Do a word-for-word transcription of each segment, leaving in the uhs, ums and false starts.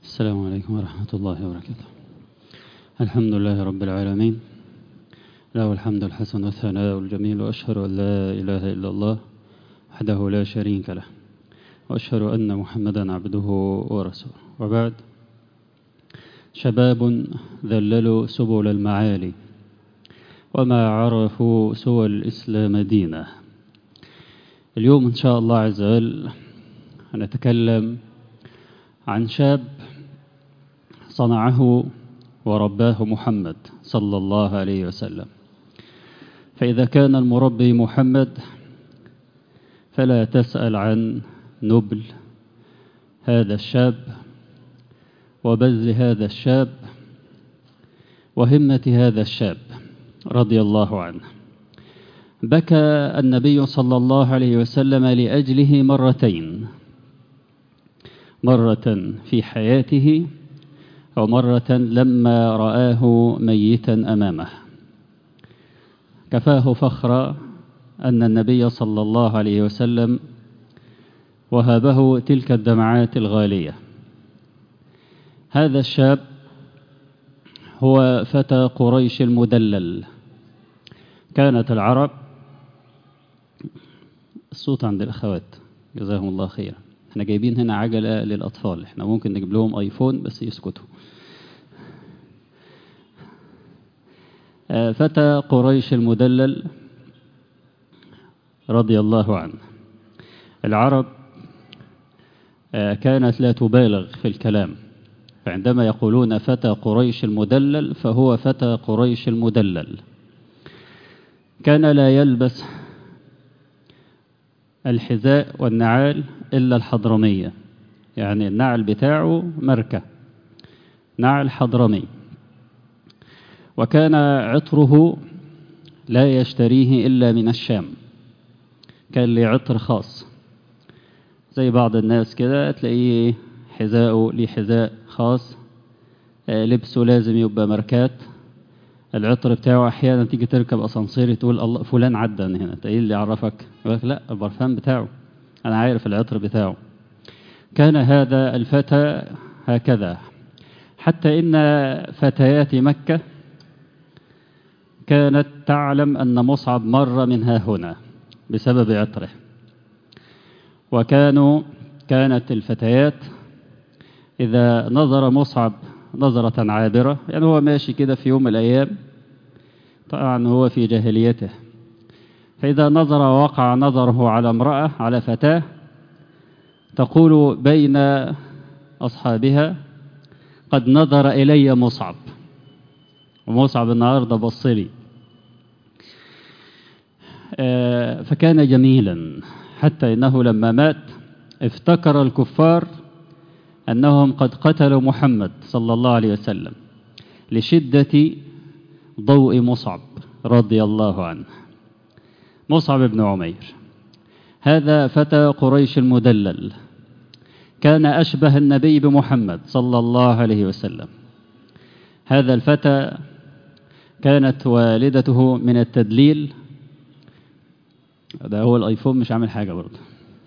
السلام عليكم ورحمة الله وبركاته. الحمد لله رب العالمين، له الحمد الحسن والثناء الجميل، وأشهد أن لا إله إلا الله وحده لا شريك له، وأشهد أن محمدا عبده ورسوله. وبعد، شباب ذللوا سبل المعالي وما عرفوا سوى الإسلام دينا. اليوم إن شاء الله عز وجل هنتكلم عن شاب صنعه ورباه محمد صلى الله عليه وسلم. فإذا كان المربي محمد فلا تسأل عن نبل هذا الشاب وبذل هذا الشاب وهمة هذا الشاب رضي الله عنه. بكى النبي صلى الله عليه وسلم لأجله مرتين، مرة في حياته ومرة لما رآه ميتا أمامه. كفاه فخرا أن النبي صلى الله عليه وسلم وهبه تلك الدمعات الغالية. هذا الشاب هو فتى قريش المدلل. كانت العرب، الصوت عند الأخوات جزاهم الله خيرا، احنا جايبين هنا عجلة للأطفال، احنا ممكن نجيب لهم ايفون بس يسكتوا. فتى قريش المدلل رضي الله عنه. العرب كانت لا تبالغ في الكلام، فعندما يقولون فتى قريش المدلل فهو فتى قريش المدلل. كان لا يلبس الحذاء والنعال إلا الحضرمية، يعني النعل بتاعه ماركة، نعل حضرمي. وكان عطره لا يشتريه إلا من الشام، كان له عطر خاص. زي بعض الناس كده تلاقيه حذاءه ليه حذاء خاص، لبسه لازم يبقى ماركات. العطر بتاعه أحيانا تيجي تركب أسانسير تقول الله فلان عدى من هنا، ايه اللي يعرفك؟ يقول لك لا، البرفان بتاعه، أنا عارف العطر بتاعه. كان هذا الفتى هكذا، حتى إن فتيات مكة كانت تعلم أن مصعب مر من ها هنا بسبب عطره. وكانوا كانت الفتيات إذا نظر مصعب نظرة عابرة، يعني هو ماشي كده في يوم من الأيام، طبعا هو في جاهليته، فإذا نظر وقع نظره على امرأة، على فتاة، تقول بين أصحابها قد نظر إلي مصعب، ومصعب النهاردة بصري. فكان جميلا، حتى إنه لما مات افتكر الكفار أنهم قد قتلوا محمد صلى الله عليه وسلم لشدة ضوء مصعب رضي الله عنه. مصعب بن عمير هذا فتى قريش المدلل، كان أشبه النبي بمحمد صلى الله عليه وسلم. هذا الفتى كانت والدته من التدليل، ده هو الآيفون مش عامل حاجة برضه.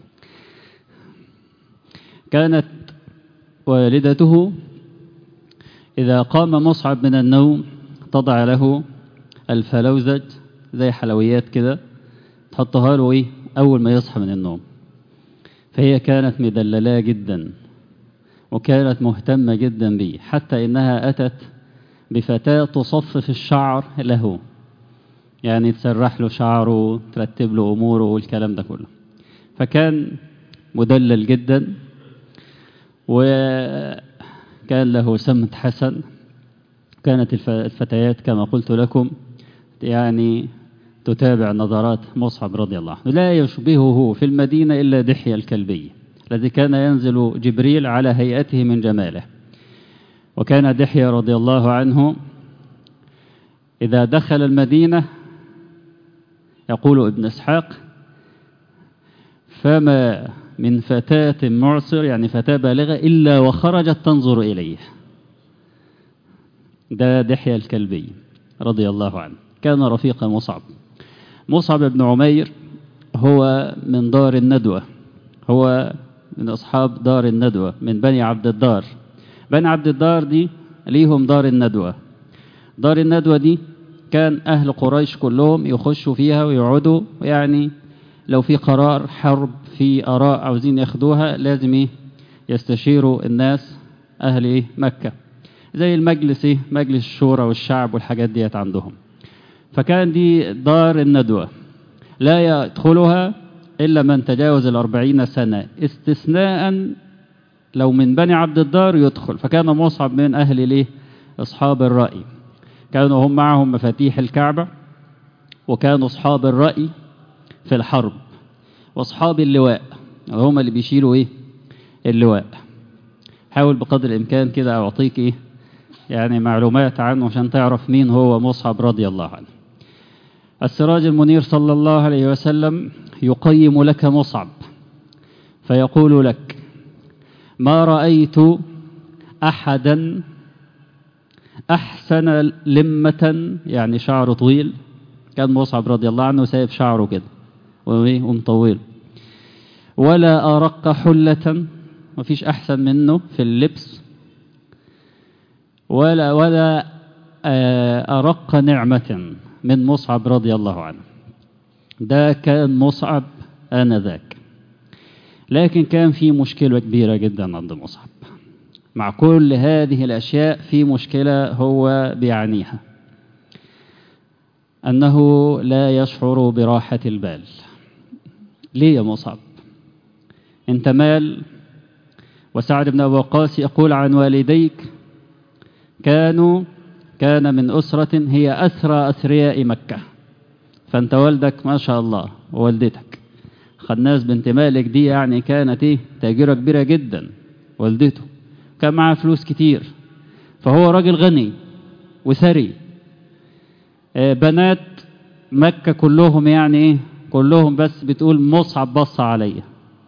كانت والدته إذا قام مصعب من النوم تضع له الفلوزج زي حلويات كده، تحطها له إيه أول ما يصحى من النوم. فهي كانت مدللة جدا، وكانت مهتمة جدا به، حتى إنها أتت بفتاة تصفف الشعر له، يعني تسرح له شعره، ترتب له أموره والكلام ده كله. فكان مدلل جدا، وكان له سمت حسن. كانت الفتيات كما قلت لكم يعني تتابع نظرات مصعب رضي الله عنه. لا يشبهه في المدينة إلا دحية الكلبي الذي كان ينزل جبريل على هيئته من جماله. وكان دحية رضي الله عنه إذا دخل المدينة يقول ابن إسحاق فما من فتاة معصر، يعني فتاة بالغة، إلا وخرجت تنظر إليه. ده دحية الكلبي رضي الله عنه، كان رفيق مصعب. مصعب بن عمير هو من دار الندوة، هو من أصحاب دار الندوة، من بني عبد الدار، بني عبد الدار دي ليهم دار الندوة. دار الندوة دي كان أهل قريش كلهم يخشوا فيها ويقعدوا، يعني لو في قرار حرب، في آراء عاوزين ياخدوها، لازم إيه يستشيروا الناس أهل إيه مكة، زي المجلس إيه مجلس الشورى والشعب والحاجات ديت عندهم. فكان دي دار الندوة لا يدخلها إلا من تجاوز الأربعين سنة، استثناء لو من بني عبد الدار يدخل. فكان مصعب من أهل ليه أصحاب الرأي، كانوا هم معهم مفاتيح الكعبة، وكانوا أصحاب الرأي في الحرب، وأصحاب اللواء هم اللي بيشيلوا إيه اللواء. حاول بقدر الإمكان كده أعطيك إيه يعني معلومات عنه عشان تعرف مين هو مصعب رضي الله عنه. السراج المنير صلى الله عليه وسلم يقيم لك مصعب فيقول لك: ما رأيت أحدا أحسن لمة، يعني شعره طويل، كان مصعب رضي الله عنه سايب شعره كده ومطوله، ولا أرق حلة، مفيش أحسن منه في اللبس، ولا ولا أرق نعمة من مصعب رضي الله عنه. ده كان مصعب آنذاك. لكن كان في مشكلة كبيرة جدا عند مصعب. مع كل هذه الأشياء في مشكلة هو بيعانيها، أنه لا يشعر براحة البال. ليه يا مصعب؟ أنت مال، وسعد بن أبي وقاص يقول عن والديك: كانوا كان من أسرة هي أثرى أثرياء مكة. فأنت والدك ما شاء الله، ووالدتك خناس بنت مالك دي يعني كانت إيه تاجرة كبيرة جدا، والدته كان معها فلوس كتير، فهو راجل غني وثري. بنات مكة كلهم يعني إيه كلهم بس بتقول مصعب بص عليا.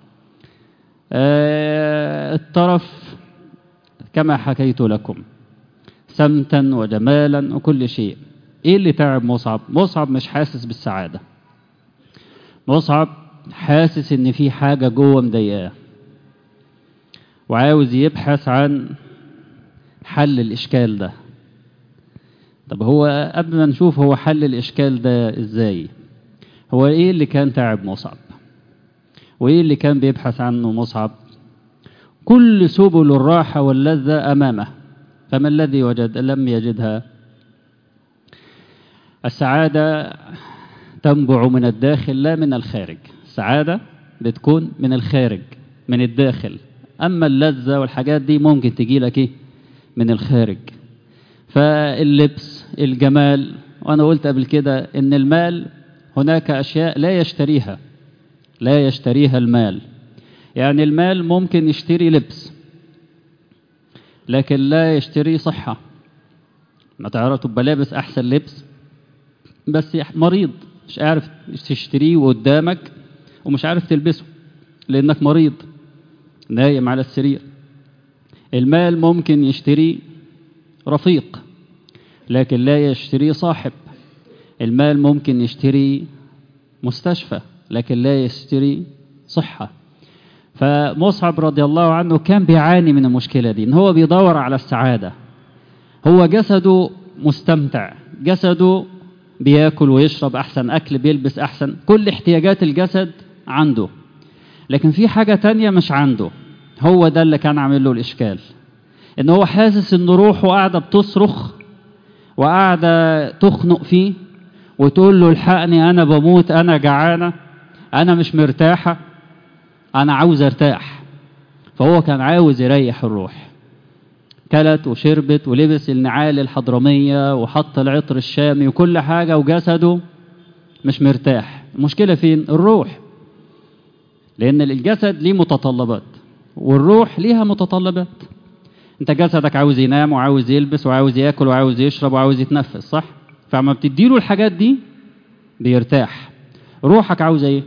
الطرف كما حكيت لكم، سمتا وجمالا وكل شيء. ايه اللي تعب مصعب؟ مصعب مش حاسس بالسعادة، مصعب حاسس ان في حاجة جوه مضايقاه، وعاوز يبحث عن حل الاشكال ده. طب هو قبل ما نشوف هو حل الاشكال ده ازاي، هو ايه اللي كان تعب مصعب وايه اللي كان بيبحث عنه مصعب؟ كل سبل الراحة واللذة امامه، فما الذي وجد؟ لم يجدها. السعادة تنبع من الداخل لا من الخارج. السعادة بتكون من الخارج من الداخل، أما اللذة والحاجات دي ممكن تجي لك إيه من الخارج. فاللبس، الجمال، وأنا قلت قبل كده إن المال هناك أشياء لا يشتريها لا يشتريها المال. يعني المال ممكن يشتري لبس لكن لا يشتري صحة. ما تعرف تبقى لابس أحسن لبس بس مريض، مش عارف تشتريه قدامك ومش عارف تلبسه لأنك مريض نايم على السرير. المال ممكن يشتري رفيق لكن لا يشتري صاحب. المال ممكن يشتري مستشفى لكن لا يشتري صحة. فمصعب رضي الله عنه كان بيعاني من المشكلة دي، إن هو بيدور على السعادة. هو جسده مستمتع، جسده بياكل ويشرب أحسن أكل، بيلبس أحسن، كل احتياجات الجسد عنده، لكن في حاجة تانية مش عنده. هو ده اللي كان عامل له الإشكال، إن هو حاسس إن روحه قاعدة بتصرخ وقاعدة تخنق فيه وتقول له: الحقني أنا بموت، أنا جعانة، أنا مش مرتاحة، أنا عاوز ارتاح. فهو كان عاوز يريح الروح، كلت وشربت ولبس النعال الحضرمية وحط العطر الشامي وكل حاجة، وجسده مش مرتاح. المشكلة فين؟ الروح، لأن الجسد ليه متطلبات والروح ليها متطلبات. انت جسدك عاوز ينام وعاوز يلبس وعاوز ياكل وعاوز يشرب وعاوز يتنفس، صح؟ فعما بتديله الحاجات دي بيرتاح. روحك عاوز ايه؟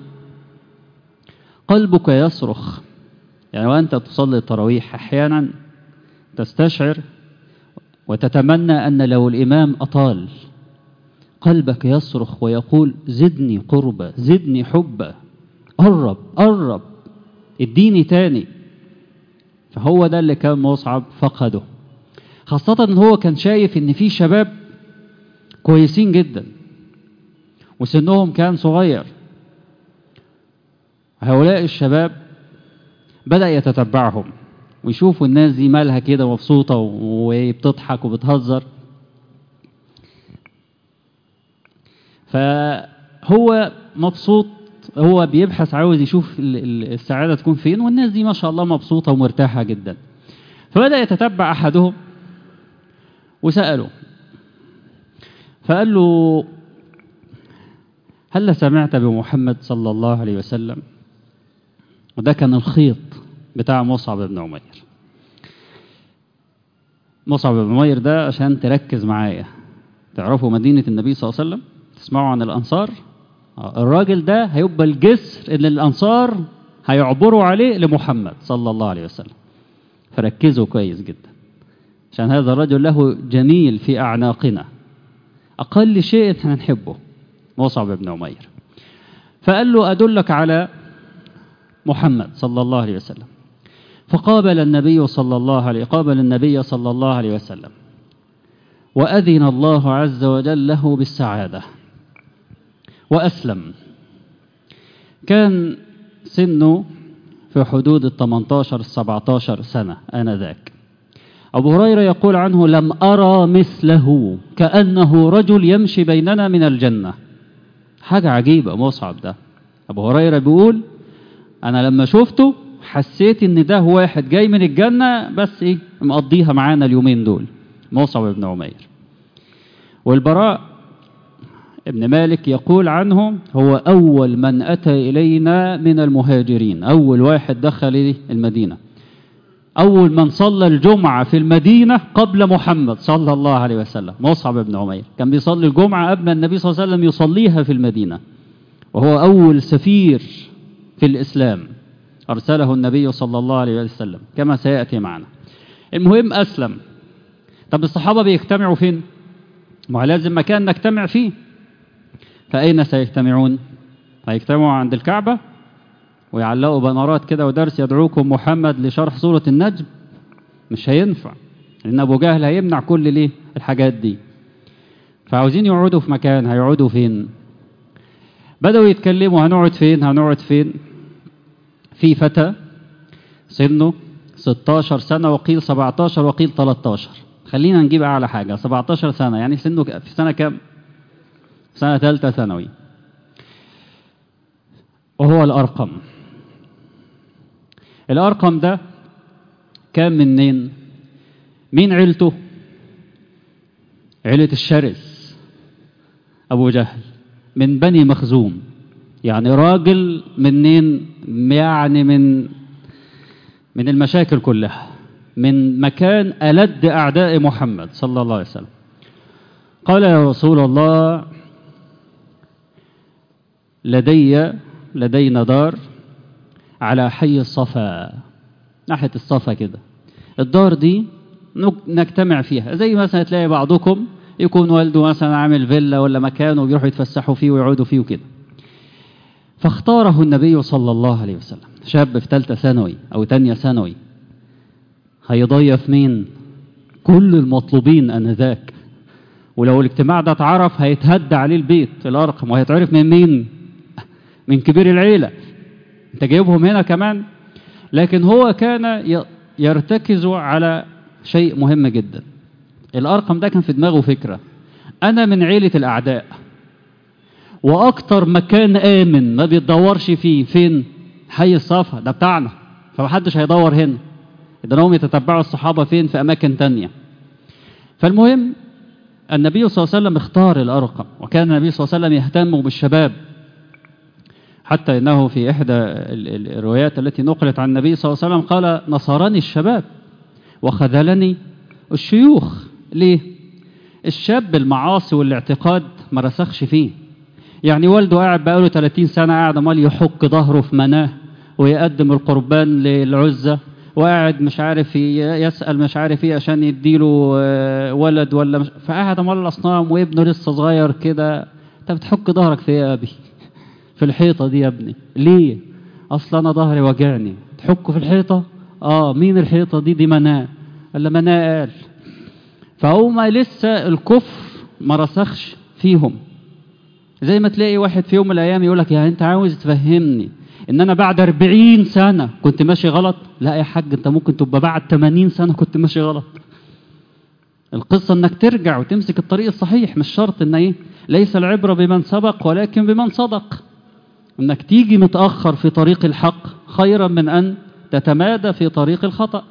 قلبك يصرخ. يعني وانت تصلي التراويح احيانا تستشعر وتتمنى ان لو الامام اطال، قلبك يصرخ ويقول: زدني قربة، زدني حبة، قرب قرب، اديني تاني. فهو ده اللي كان مصعب فقده، خاصة ان هو كان شايف ان في شباب كويسين جدا وسنهم كان صغير. هؤلاء الشباب بدأ يتتبعهم ويشوفوا الناس دي مالها كده مبسوطة وبتضحك وبتهزر، فهو مبسوط، هو بيبحث عاوز يشوف السعادة تكون فين، والناس دي ما شاء الله مبسوطة ومرتاحة جدا. فبدأ يتتبع أحدهم وسأله، فقال له: هل سمعت بمحمد صلى الله عليه وسلم؟ وده كان الخيط بتاع مصعب بن عمير. مصعب بن عمير ده عشان تركز معايا تعرفوا مدينة النبي صلى الله عليه وسلم، تسمعوا عن الأنصار، الراجل ده هيبقى الجسر اللي الأنصار هيعبروا عليه لمحمد صلى الله عليه وسلم. فركزوا كويس جدا عشان هذا الرجل له جميل في أعناقنا، أقل شيء احنا نحبه مصعب بن عمير. فقال له: أدلك على محمد صلى الله عليه وسلم. فقابل النبي صلى الله عليه قابل النبي صلى الله عليه وسلم، وأذن الله عز وجل له بالسعادة وأسلم. كان سنه في حدود الثمانية عشر السبعة عشر سنة آنذاك. أبو هريرة يقول عنه: لم أرى مثله، كأنه رجل يمشي بيننا من الجنة. حاجة عجيبة مصعب ده. أبو هريرة بيقول: أنا لما شفته حسيت إن ده واحد جاي من الجنة، بس إيه مقضيها معانا اليومين دول. مصعب بن عمير. والبراء ابن مالك يقول عنه: هو أول من أتى إلينا من المهاجرين، أول واحد دخل المدينة، أول من صلى الجمعة في المدينة قبل محمد صلى الله عليه وسلم. مصعب بن عمير كان بيصلي الجمعة قبل النبي صلى الله عليه وسلم يصليها في المدينة، وهو أول سفير في الإسلام أرسله النبي صلى الله عليه وسلم كما سيأتي معنا. المهم أسلم. طب الصحابة بيجتمعوا فين؟ ما لازم مكان نجتمع فيه. فأين سيجتمعون؟ هيجتمعوا عند الكعبة ويعلقوا بنارات كده ودرس يدعوكم محمد لشرح سورة النجم؟ مش هينفع، لأن أبو جهل هيمنع كل ليه الحاجات دي. فعاوزين يقعدوا في مكان، هيقعدوا فين؟ بدأوا يتكلموا: هنقعد فين هنقعد فين. في فتى سنه ستة عشر سنة، وقيل سبعة عشر وقيل ثلاثة عشر، خلينا نجيب أعلى حاجة سبعة عشر سنة، يعني سنه في سنة كام؟ سنة ثالثة ثانوي. وهو الأرقم. الأرقم ده كان منين؟ مين عيلته؟ عيلة الشرس أبو جهل، من بني مخزوم، يعني راجل منين؟ يعني من من المشاكل كلها، من مكان ألد أعداء محمد صلى الله عليه وسلم. قال: يا رسول الله، لدي لدينا دار على حي الصفا، ناحية الصفا كده. الدار دي نجتمع فيها، زي مثلا تلاقي بعضكم يكون والده مثلا عامل فيلا ولا مكان وبيروحوا يتفسحوا فيه ويقعدوا فيه وكده. فاختاره النبي صلى الله عليه وسلم، شاب في ثالثة ثانوي أو تانية ثانوي، هيضيف مين؟ كل المطلوبين أنذاك. ولو الاجتماع ده اتعرف هيتهد عليه البيت الأرقم، وهيتعرف من مين؟ من كبير العيلة. انت جايبهم هنا كمان. لكن هو كان يرتكز على شيء مهم جدا. الأرقم ده كان في دماغه فكرة: أنا من عيلة الأعداء، وأكتر مكان آمن ما بيتدورش فيه فين؟ حي الصفا، ده بتاعنا، فمحدش هيدور هنا. إذا هم يتتبعوا الصحابة فين؟ في أماكن تانية. فالمهم النبي صلى الله عليه وسلم اختار الأرقم، وكان النبي صلى الله عليه وسلم يهتم بالشباب، حتى إنه في إحدى الروايات التي نقلت عن النبي صلى الله عليه وسلم قال: نصرني الشباب وخذلني الشيوخ. ليه؟ الشاب المعاصي والاعتقاد ما رسخش فيه، يعني والده قاعد بقاله ثلاثين سنة قاعد عمال يحك ظهره في مناه ويقدم القربان للعزة، وقاعد مش عارف يسأل مش عارف ايه عشان يديله ولد ولا مش... فقاعد عمال الأصنام وابنه لسه صغير كده. انت بتحك ظهرك في ايه يا أبي؟ في الحيطة دي يا ابني. ليه؟ أصلا أنا ظهري وجعني. تحكه في الحيطة؟ اه مين الحيطة دي؟ دي مناه. قال له مناه. قال فهما لسه الكفر ما رسخش فيهم. زي ما تلاقي واحد في يوم من الايام يقول لك يا انت عاوز تفهمني ان انا بعد أربعين سنة كنت ماشي غلط؟ لا يا حاج، انت ممكن تبقى بعد ثمانين سنة كنت ماشي غلط. القصة انك ترجع وتمسك الطريق الصحيح، مش شرط ان ايه، ليس العبرة بمن سبق ولكن بمن صدق. انك تيجي متأخر في طريق الحق خيرا من ان تتمادى في طريق الخطأ.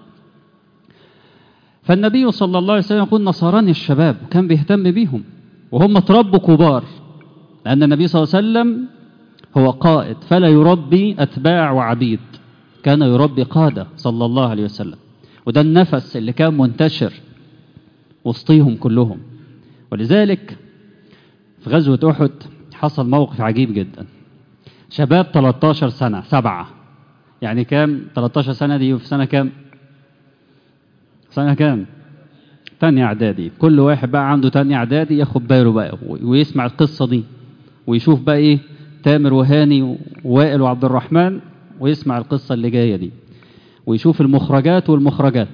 فالنبي صلى الله عليه وسلم يقول نصراني الشباب، كان بيهتم بيهم وهم تربوا كبار، لأن النبي صلى الله عليه وسلم هو قائد فلا يربي أتباع وعبيد، كان يربي قادة صلى الله عليه وسلم. وده النفس اللي كان منتشر وسطيهم كلهم. ولذلك في غزوة أحد حصل موقف عجيب جدا. شباب ثلاثة عشر سنة، سبعة، يعني كام ثلاثة عشر سنة دي؟ في سنة كام؟ سنة كام؟ تانية إعدادي. كل واحد بقى عنده تانية إعدادي ياخد باله بقى ويسمع القصة دي ويشوف بقى إيه تامر وهاني ووائل وعبد الرحمن، ويسمع القصة اللي جاية دي ويشوف المخرجات والمخرجات.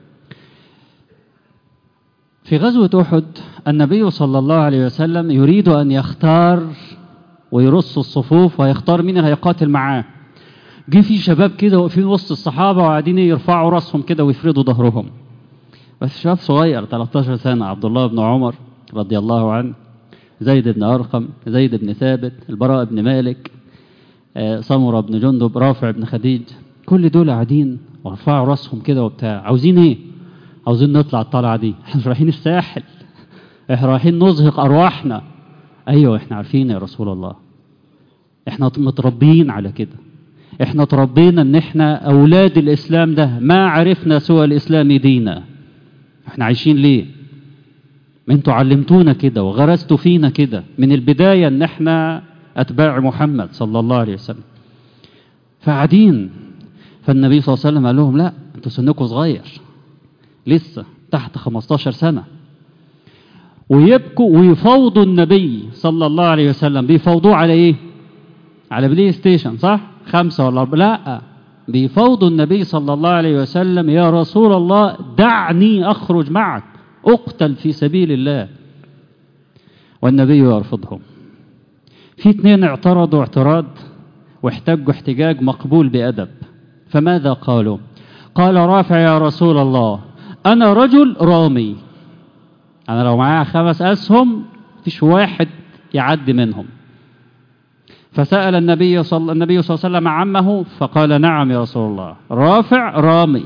في غزوة أحد النبي صلى الله عليه وسلم يريد أن يختار ويرص الصفوف ويختار مين اللي هيقاتل معاه. جه في شباب كده واقفين وسط الصحابة وقاعدين يرفعوا راسهم كده ويفردوا ظهرهم، بس شاب صغير ثلاثة عشر سنة، عبد الله بن عمر رضي الله عنه، زيد بن أرقم، زيد بن ثابت، البراء بن مالك، سمرة بن جندب، رافع بن خديج، كل دول قاعدين ورفعوا راسهم كده وبتاع. عاوزين ايه؟ عاوزين نطلع الطلعة دي، احنا مش رايحين الساحل، احنا رايحين نزهق أرواحنا. ايوه احنا عارفين يا رسول الله، احنا متربيين على كده، احنا تربينا ان احنا اولاد الاسلام ده، ما عرفنا سوى الاسلام دينا، احنا عايشين ليه؟ ما انتوا علمتونا كده وغرستوا فينا كده من البداية ان احنا اتباع محمد صلى الله عليه وسلم. فقاعدين، فالنبي صلى الله عليه وسلم قال لهم لا انتوا سنكم صغير لسه تحت خمسة عشر سنة، ويبكوا ويفوضوا النبي صلى الله عليه وسلم. بيفوضوه على ايه؟ على بلاي ستيشن صح؟ خمسة ولا أربعة؟ لا، بيفوضوا النبي صلى الله عليه وسلم يا رسول الله دعني أخرج معك أقتل في سبيل الله. والنبي يرفضهم. في اثنين اعترضوا اعتراض واحتجوا احتجاج مقبول بأدب. فماذا قالوا؟ قال رافع يا رسول الله أنا رجل رامي، أنا لو معايا خمس أسهم فيش واحد يعدي منهم. فسأل النبي صلى النبي صلى الله عليه وسلم عمه فقال نعم يا رسول الله رافع رامي.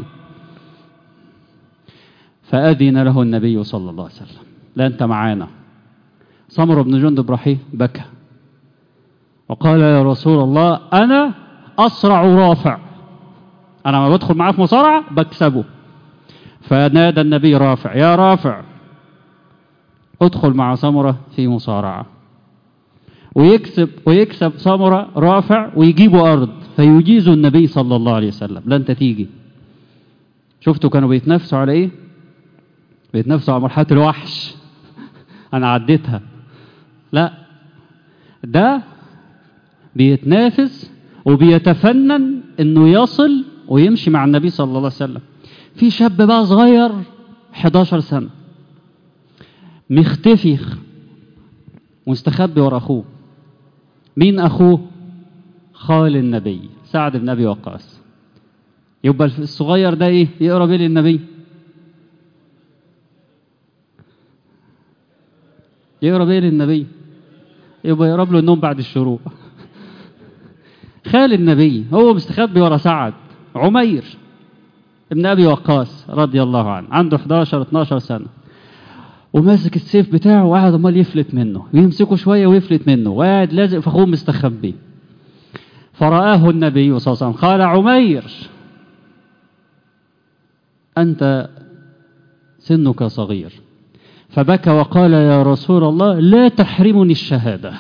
فأذن له النبي صلى الله عليه وسلم لا أنت معانا. سمر بن جندب رحيه بكى وقال يا رسول الله أنا أسرع رافع، أنا ما بدخل معاه في مصارعة بكسبه. فنادى النبي رافع يا رافع ادخل مع سمرة في مصارعة، ويكسب ويكسب سمرة رافع ويجيبوا أرض فيجيز النبي صلى الله عليه وسلم لا أنت تيجي. شفتوا كانوا بيتنافسوا على إيه؟ بيتنافسوا على مرحلة الوحش أنا عديتها. لا، ده بيتنافس وبيتفنن إنه يصل ويمشي مع النبي صلى الله عليه وسلم. في شاب بقى صغير إحدى عشرة سنة مختفي مستخبي ورا أخوه. مين أخوه؟ خال النبي سعد بن أبي وقاص. يبقى الصغير ده إيه؟ يقرب إيه للنبي؟ يقرب إيه للنبي؟ يبقى يقرب له النوم بعد الشروق. خال النبي هو مستخبي ورا سعد. عمير ابن أبي وقاص رضي الله عنه عنده إحدى عشرة اثنتا عشرة سنة وماسك السيف بتاعه وقاعد امال يفلت منه، ويمسكه شويه ويفلت منه، وقاعد لازق في اخوه مستخبي. فرآه النبي صلى الله عليه وسلم قال عمير أنت سنك صغير. فبكى وقال يا رسول الله لا تحرمني الشهادة.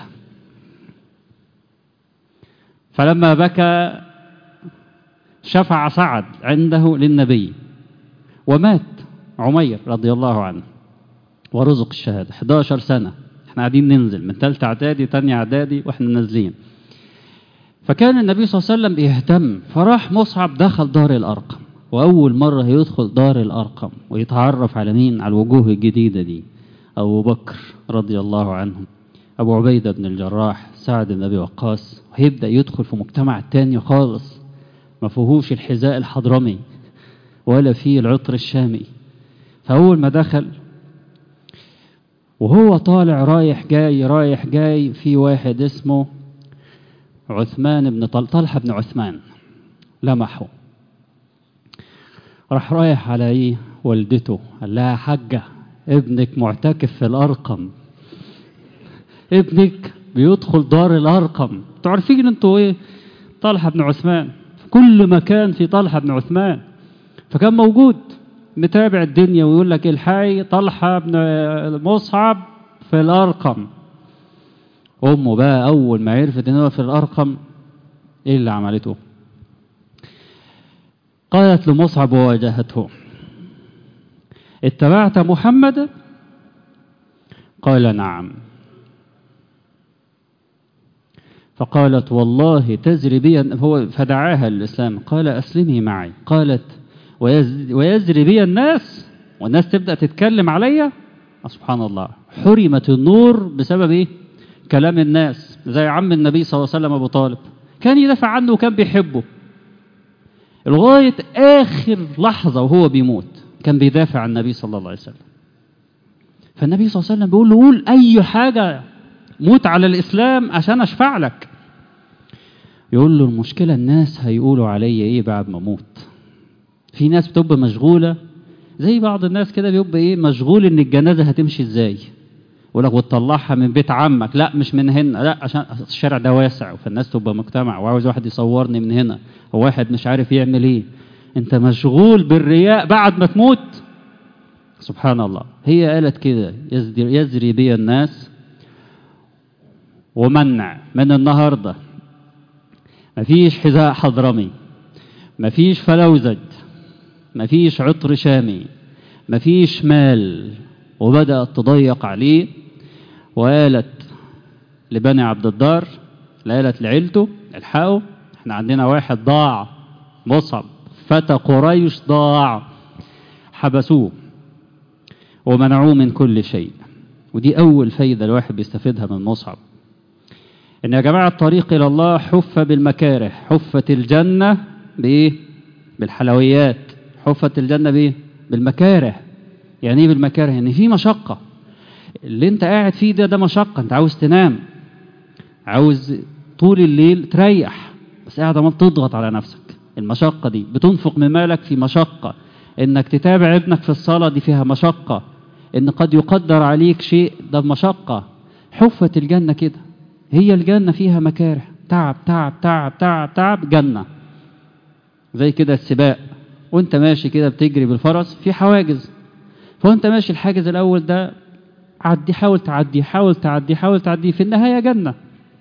فلما بكى شفع سعد عنده للنبي ومات عمير رضي الله عنه ورزق الشهادة. إحدى عشرة سنة احنا قاعدين ننزل من ثالثة اعدادي تانية اعدادي واحنا نازلين. فكان النبي صلى الله عليه وسلم بيهتم، فراح مصعب دخل دار الأرقم وأول مرة هيدخل دار الأرقم ويتعرف على مين؟ على الوجوه الجديدة دي. أبو بكر رضي الله عنه، أبو عبيدة بن الجراح، سعد بن أبي وقاص، وهيبدأ يدخل في مجتمع تاني خالص ما فيهوش الحذاء الحضرمي ولا فيه العطر الشامي. فأول ما دخل وهو طالع رايح جاي رايح جاي في واحد اسمه عثمان بن طل... طلحة بن عثمان لمحه، راح رايح على ايه؟ والدته، قال لها حاجة ابنك معتكف في الأرقم، ابنك بيدخل دار الأرقم. تعرفين انتوا ايه طلحة بن عثمان؟ في كل مكان في طلحة بن عثمان، فكان موجود متابع الدنيا ويقول لك الحي طلحة بن مصعب في الأرقم. أمه بقى أول ما عرفت إن هو في الأرقم إيه اللي عملته؟ قالت لمصعب وواجهته: اتبعت محمد؟ قال نعم. فقالت والله تزري بي، هو فدعاها الإسلام، قال أسلمي معي. قالت ويزري بي الناس، والناس تبدأ تتكلم عليا. سبحان الله، حرمت النور بسبب إيه؟ كلام الناس. زي عم النبي صلى الله عليه وسلم أبو طالب، كان يدافع عنه وكان بيحبه لغاية آخر لحظة وهو بيموت، كان بيدافع عن النبي صلى الله عليه وسلم. فالنبي صلى الله عليه وسلم بيقول له قول أي حاجة، موت على الإسلام عشان أشفع لك. يقول له المشكلة الناس هيقولوا علي إيه بعد ما أموت. في ناس بتبقى مشغولة زي بعض الناس كده، بيبقى إيه مشغول إن الجنازة هتمشي إزاي، يقول لك وتطلعها من بيت عمك، لا مش من هنا، لا عشان الشارع ده واسع فالناس تبقى مجتمع، وعاوز واحد يصورني من هنا، وواحد مش عارف يعمل ايه. انت مشغول بالرياء بعد ما تموت. سبحان الله. هي قالت كده يزري, يزري بي الناس، ومنع من النهاردة مفيش حذاء حضرمي، مفيش فلوزج، مفيش عطر شامي، مفيش مال. وبدأت تضيق عليه، وقالت لبني عبد الدار، قالت لعيلته الحقوا احنا عندنا واحد ضاع، مصعب فتى قريش ضاع. حبسوه ومنعوه من كل شيء. ودي أول فايدة الواحد بيستفيدها من مصعب، إن يا جماعة الطريق إلى الله حف بالمكاره. حفت الجنة بإيه؟ بالحلويات. حفت الجنة بإيه؟ بالمكاره. يعني إيه بالمكاره؟ يعني في مشقة. اللي أنت قاعد فيه ده ده مشقة، أنت عاوز تنام، عاوز طول الليل تريح، بس قاعد عمال تضغط على نفسك. المشقة دي بتنفق من مالك في مشقة، إنك تتابع ابنك في الصلاة دي فيها مشقة، إن قد يقدر عليك شيء ده مشقة. حفت الجنة كده، هي الجنة فيها مكاره، تعب تعب تعب تعب تعب جنة. زي كده السباق، وانت ماشي كده بتجري بالفرس في حواجز، فوانت ماشي الحاجز الأول ده عدي، حاول تعدي حاول تعدي حاول تعدي، في النهاية جنة.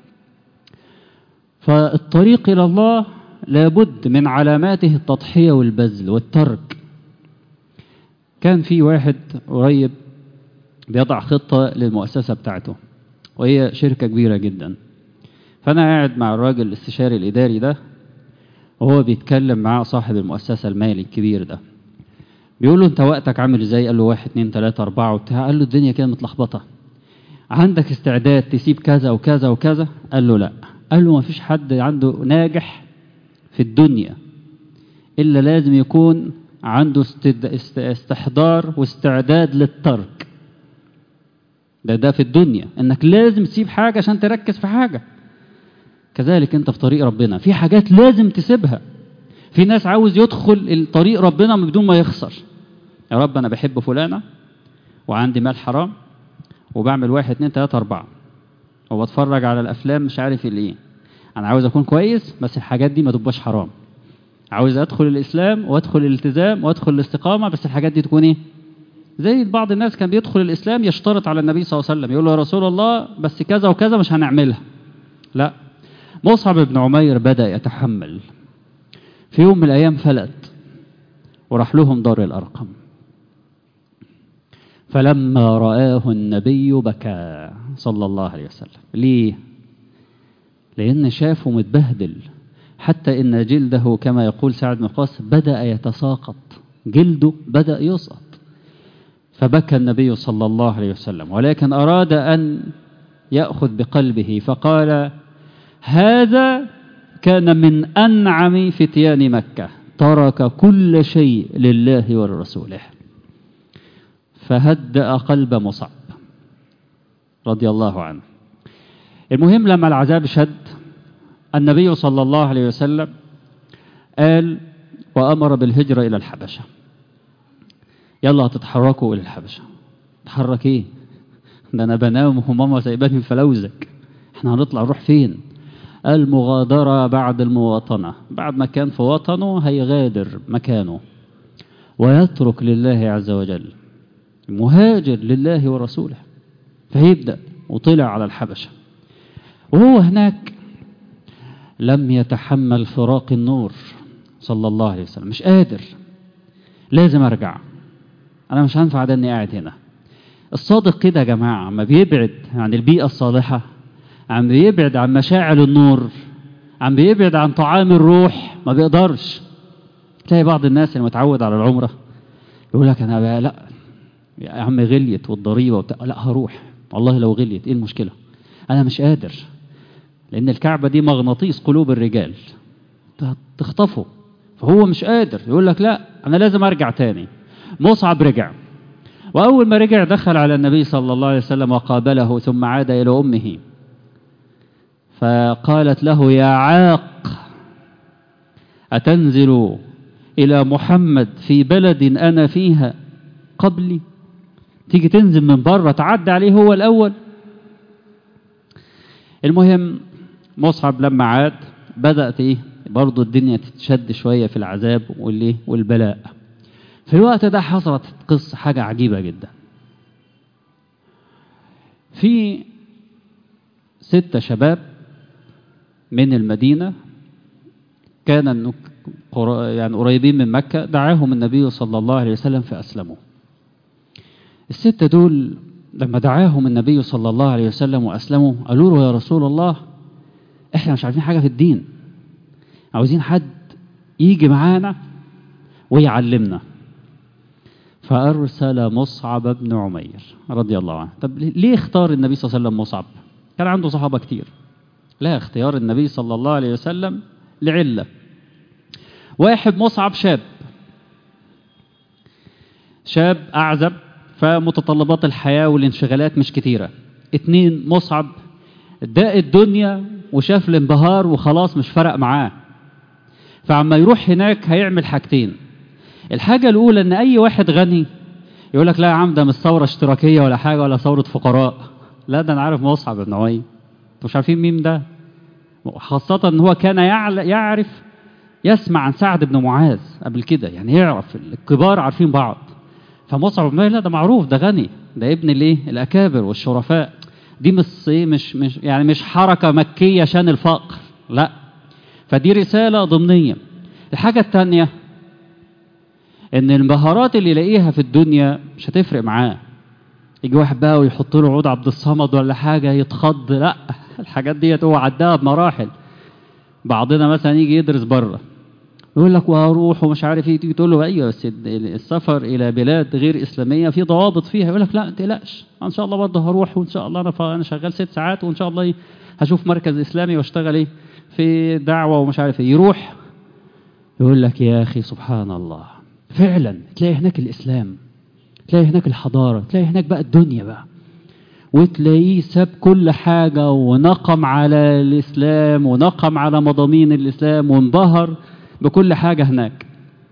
فالطريق إلى الله لابد من علاماته التضحية والبذل والترك. كان في واحد قريب بيضع خطة للمؤسسة بتاعته، وهي شركة كبيرة جدا. فأنا قاعد مع الراجل الاستشاري الإداري ده، وهو بيتكلم مع صاحب المؤسسة المالي الكبير ده، بيقول له أنت وقتك عامل إزاي؟ قال له واحد اتنين تلاتة أربعة وبتاع. قال له الدنيا كده متلخبطة، عندك استعداد تسيب كذا وكذا وكذا؟ قال له لا. قال له ما فيش حد عنده ناجح في الدنيا إلا لازم يكون عنده استحضار واستعداد للترك. ده ده في الدنيا، انك لازم تسيب حاجة عشان تركز في حاجة. كذلك انت في طريق ربنا في حاجات لازم تسيبها. في ناس عاوز يدخل الطريق ربنا بدون ما يخسر. يا رب انا بحب فلانة وعندي مال حرام وبعمل واحد اتنين تلاتة اربعة وبتفرج على الافلام مش عارف الايه، انا عاوز اكون كويس بس الحاجات دي ما تبقاش حرام. عاوز ادخل الاسلام وادخل الالتزام وادخل الاستقامة، بس الحاجات دي تكون ايه؟ زي بعض الناس كان بيدخل الإسلام يشترط على النبي صلى الله عليه وسلم، يقول له يا رسول الله بس كذا وكذا مش هنعملها. لا، مصعب بن عمير بدأ يتحمل. في يوم من الأيام فلت وراح لهم دار الأرقم، فلما رآه النبي بكى صلى الله عليه وسلم. ليه؟ لأن شافه متبهدل. حتى إن جلده كما يقول سعد بن وقاص بدأ يتساقط، جلده بدأ يسقط. فبكى النبي صلى الله عليه وسلم، ولكن أراد أن يأخذ بقلبه فقال: هذا كان من أنعم فتيان مكة، ترك كل شيء لله ولرسوله. فهدأ قلب مصعب رضي الله عنه. المهم لما العذاب شد، النبي صلى الله عليه وسلم قال وأمر بالهجرة إلى الحبشة. يلا هتتحركوا إلى الحبشة. تحرك إيه؟ ده أنا بنام وماما سايباني في فلوزك، احنا هنطلع نروح فين؟ المغادرة بعد المواطنة، بعد ما كان في وطنه هيغادر مكانه ويترك لله عز وجل، مهاجر لله ورسوله. فيبدأ وطلع على الحبشة، وهو هناك لم يتحمل فراق النور صلى الله عليه وسلم، مش قادر، لازم أرجع، أنا مش هنفع ده إني قاعد هنا. الصادق كده يا جماعة عم بيبعد عن البيئة الصالحة، عم بيبعد عن مشاعل النور، عم بيبعد عن طعام الروح، ما بيقدرش. تلاقي بعض الناس اللي متعود على العمرة يقول لك أنا بقى لا يا عم غليت والضريبة وبتاع، لا هروح والله لو غليت إيه المشكلة، أنا مش قادر. لأن الكعبة دي مغناطيس قلوب الرجال تخطفه، فهو مش قادر، يقول لك لا أنا لازم أرجع تاني. مصعب رجع، وأول ما رجع دخل على النبي صلى الله عليه وسلم وقابله، ثم عاد إلى أمه فقالت له: يا عاق، أتنزل إلى محمد في بلد أنا فيها قبلي؟ تيجي تنزل من بره تعدي عليه هو الأول. المهم مصعب لما عاد بدأت إيه برضو الدنيا تتشد شوية في العذاب والإيه والبلاء. في الوقت ده حصلت قصة حاجة عجيبة جدا. في ستة شباب من المدينة كان يعني قريبين من مكة، دعاهم النبي صلى الله عليه وسلم فأسلموا. الستة دول لما دعاهم النبي صلى الله عليه وسلم وأسلموا قالوا له: يا رسول الله احنا مش عارفين حاجة في الدين، عاوزين حد يجي معانا ويعلمنا. فأرسل مصعب بن عمير رضي الله عنه. طب ليه اختار النبي صلى الله عليه وسلم مصعب؟ كان عنده صحابة كتير. لا، اختيار النبي صلى الله عليه وسلم لعلة. واحد، مصعب شاب شاب أعزب، فمتطلبات الحياة والانشغالات مش كتيرة. اتنين، مصعب داق الدنيا وشاف الانبهار وخلاص مش فرق معاه، فعما يروح هناك هيعمل حاجتين. الحاجة الأولى إن أي واحد غني يقول لك: لا يا عم ده مش ثورة اشتراكية ولا حاجة ولا ثورة فقراء، لا ده أنا عارف مصعب بن عمير. انتوا مش عارفين مين ده؟ خاصة إن هو كان يعرف يسمع عن سعد بن معاذ قبل كده، يعني يعرف الكبار عارفين بعض. فمصعب بن عمير لا ده معروف، ده غني، ده ابن الايه الأكابر والشرفاء. دي مش مش مش يعني مش حركة مكية عشان الفقر، لا، فدي رسالة ضمنية. الحاجة الثانية ان المهارات اللي يلاقيها في الدنيا مش هتفرق معاه. يجي واحد بقى ويحط له عود عبد الصمد ولا حاجة يتخض، لا، الحاجات دي هو عداها بمراحل. بعضنا مثلا يجي يدرس بره يقول لك وهروح ومش عارف ايه، تيجي تقول له ايوه بس السفر الى بلاد غير اسلاميه في ضوابط فيها، يقول لك لا ما تقلقش ان شاء الله برضه هروح، وان شاء الله انا انا شغال ست ساعات وان شاء الله هشوف مركز اسلامي واشتغل ايه في دعوه ومش عارف ايه. يروح يقول لك يا اخي سبحان الله، فعلا تلاقي هناك الاسلام، تلاقي هناك الحضاره، تلاقي هناك بقى الدنيا بقى، وتلاقيه ساب كل حاجه ونقم على الاسلام ونقم على مضامين الاسلام وانبهر بكل حاجة هناك.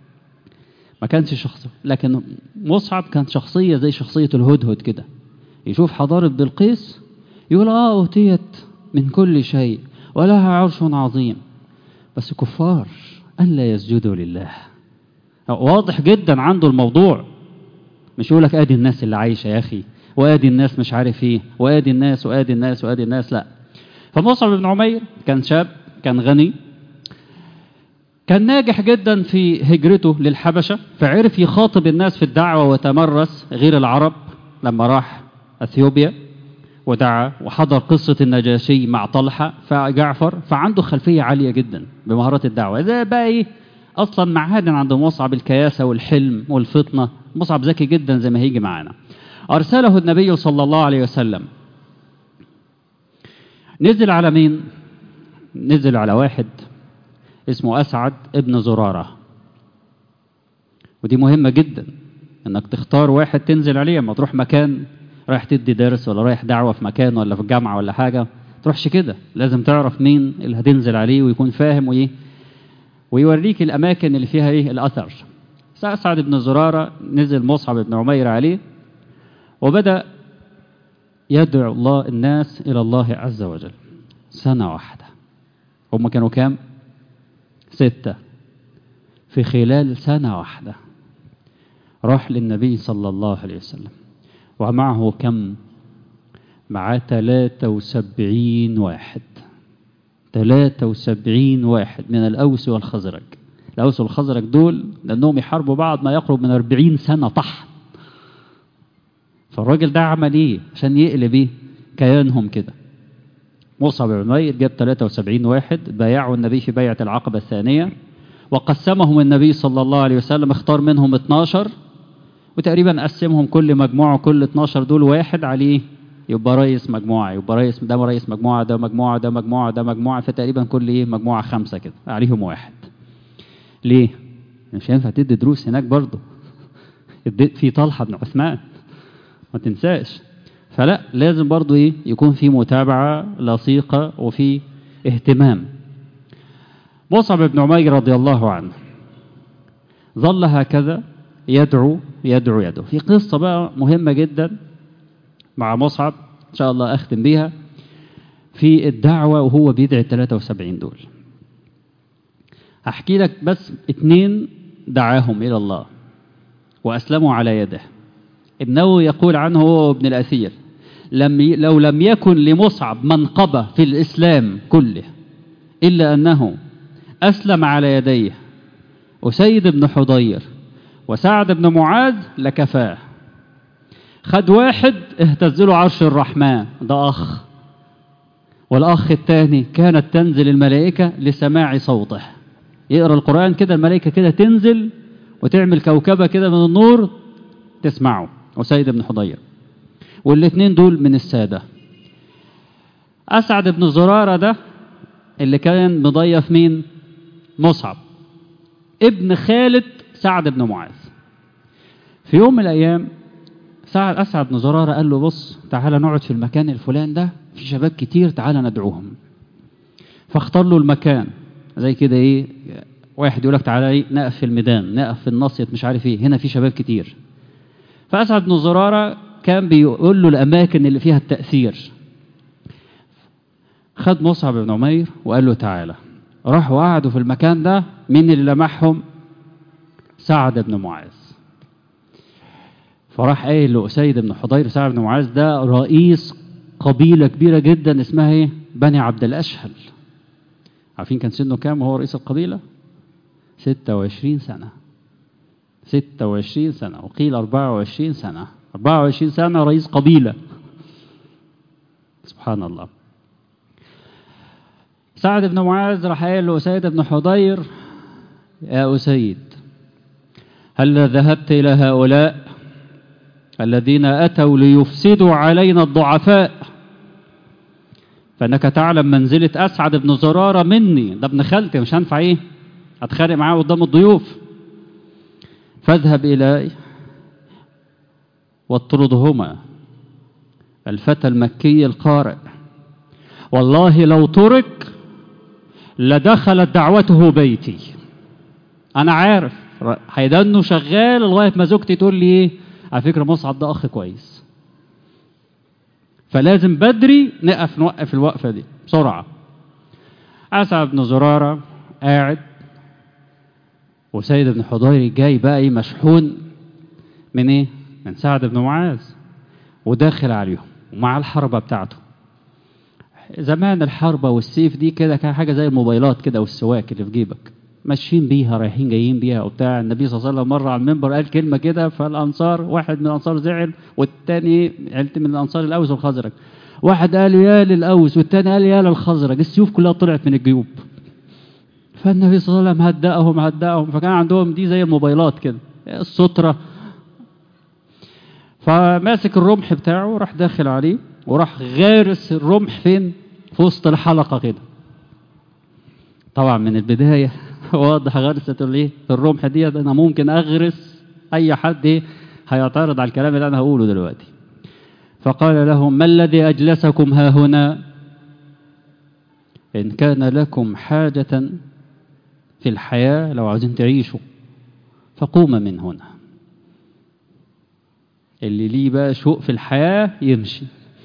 ما كانش شخص، لكن مصعب كان شخصية زي شخصية الهدهد كده، يشوف حضارة بلقيس يقول اه أوتيت من كل شيء ولها عرش عظيم، بس كفار ألا يسجدوا لله. واضح جدا عنده الموضوع، مش يقول لك ادي الناس اللي عايشة يا أخي، وادي الناس مش عارف ايه، وادي الناس وادي الناس وادي الناس، لا. فمصعب بن عمير كان شاب، كان غني، كان ناجح جدا في هجرته للحبشة، فعرف يخاطب الناس في الدعوة وتمرس غير العرب لما راح أثيوبيا ودعا وحضر قصة النجاشي مع طلحة فجعفر، فعنده خلفية عالية جدا بمهارات الدعوة. ده بقى ايه اصلا معادن عند مصعب الكياسة والحلم والفطنة. مصعب ذكي جدا زي ما هيجي معانا. ارسله النبي صلى الله عليه وسلم. نزل على مين؟ نزل على واحد اسمه اسعد ابن زرارة. ودي مهمة جدا انك تختار واحد تنزل عليه. اما تروح مكان رايح تدي درس ولا رايح دعوة في مكان ولا في الجامعة ولا حاجة، تروحش كده، لازم تعرف مين اللي هتنزل عليه ويكون فاهم وايه ويوريك الاماكن اللي فيها ايه الاثر. اسعد بن زرارة نزل مصعب بن عمير عليه وبدأ يدعو الله الناس الى الله عز وجل. سنة واحدة، هم كانوا كام؟ ستة. في خلال سنة واحدة راح للنبي صلى الله عليه وسلم ومعه كم؟ معاه ثلاثة وسبعين واحد. ثلاثة وسبعين واحد من الأوس والخزرج. الأوس والخزرج دول لأنهم يحاربوا بعض ما يقرب من أربعين سنة طحن. فالراجل ده عمل إيه عشان يقلب إيه كيانهم كده؟ مصعب بن عمير جاب ثلاثة وسبعين واحد، بايعوا النبي في بيعة العقبة الثانية، وقسمهم النبي صلى الله عليه وسلم، اختار منهم اتناشر، وتقريبا قسمهم كل مجموعة كل اتناشر دول واحد عليه يبقى رئيس مجموعة، يبقى رئيس ده رئيس مجموعة، ده مجموعة، ده مجموعة، ده مجموعة، فتقريبا كل ايه مجموعة خمسة كده عليهم واحد. ليه؟ مش هينفع تدي دروس هناك برضه. في طلحة بن عثمان ما تنساش. فلا، لازم برضه ايه يكون في متابعة لصيقة وفي اهتمام. مصعب بن عمير رضي الله عنه ظل هكذا يدعو يدعو يدعو. في قصة بقى مهمة جدا مع مصعب إن شاء الله أختم بيها في الدعوة وهو بيدعي ثلاثة وسبعين دول. أحكي لك بس اتنين دعاهم إلى الله وأسلموا على يده. ابنه يقول عنه هو ابن الأثير: لم ي... لو لم يكن لمصعب منقبة في الإسلام كله إلا أنه أسلم على يديه أسيد بن حضير وسعد بن معاذ لكفاه. خد واحد اهتز له عرش الرحمن، ده أخ، والأخ الثاني كانت تنزل الملائكة لسماع صوته. يقرأ القرآن كده الملائكة كده تنزل وتعمل كوكبة كده من النور تسمعه، أسيد بن حضير. والاثنين دول من السادة. أسعد بن زرارة ده اللي كان مضيف مين؟ مصعب، ابن خالد سعد بن معاذ. في يوم من الأيام سعد أسعد بن زرارة قال له: بص تعالى نقعد في المكان الفلان ده، في شباب كتير، تعالى ندعوهم. فاختار له المكان زي كده ايه، واحد يقول لك تعالى ايه نقف في الميدان، نقف في النصية، مش عارف ايه، هنا في شباب كتير. فأسعد بن زرارة كان بيقول له الأماكن اللي فيها التأثير. خد مصعب بن عمير وقال له تعالى. راحوا وقعدوا في المكان ده. مين اللي لمحهم؟ سعد بن معاذ. فراح قايل له أسيد بن حضير: سعد بن معاذ ده رئيس قبيلة كبيرة جدا اسمها ايه؟ بني عبد الأشهل. عارفين كان سنه كام وهو رئيس القبيلة؟ ستة وعشرين سنة. ستة وعشرين سنة، وقيل أربعة وعشرين سنة. أربعة وعشرين سنة رئيس قبيلة. سبحان الله. سعد بن معاذ راح قايل له أسيد بن حضير: يا أسيد، هل ذهبت إلى هؤلاء الذين أتوا ليفسدوا علينا الضعفاء؟ فإنك تعلم منزلة أسعد بن زرارة مني، ده ابن خالتي، مش هنفع إيه أتخانق معاه قدام الضيوف. فاذهب إلي واطردهما. الفتى المكي القارئ والله لو ترك لدخلت دعوته بيتي. أنا عارف هيدنه شغال لغاية ما زوجتي تقول لي إيه، على فكرة مصعب ده أخ كويس، فلازم بدري نقف نوقف الوقفة دي بسرعة. أسعد بن زرارة قاعد، وسيد بن حضير جاي بقى ايه مشحون من ايه؟ من سعد بن معاذ، وداخل عليهم ومع الحربة بتاعته. زمان الحربة والسيف دي كده كان حاجة زي الموبايلات كده والسواك اللي في جيبك، ماشيين بيها رايحين جايين بيها وبتاع. النبي صلى الله عليه وسلم مرة على المنبر قال كلمة كده، فالأنصار واحد من الأنصار زعل والتاني عيلة من الأنصار الأوس والخزرج، واحد قال يا للأوس والتاني قال يا للخزرج، السيوف كلها طلعت من الجيوب. فالنبي صلى الله عليه وسلم هدأهم هدأهم فكان عندهم دي زي الموبايلات كده السترة. فماسك الرمح بتاعه وراح داخل عليه وراح غارس الرمح فين؟ في وسط الحلقة كده. طبعا من البداية واضح غرسة الايه الرمح دي انا ممكن اغرس اي حد ايه هيعترض على الكلام اللي انا هقوله دلوقتي. فقال لهم ما الذي اجلسكم ها هنا؟ ان كان لكم حاجة في الحياة لو عايزين تعيشوا فقوم من هنا. اللي ليه بقى شوق في الحياة يمشي.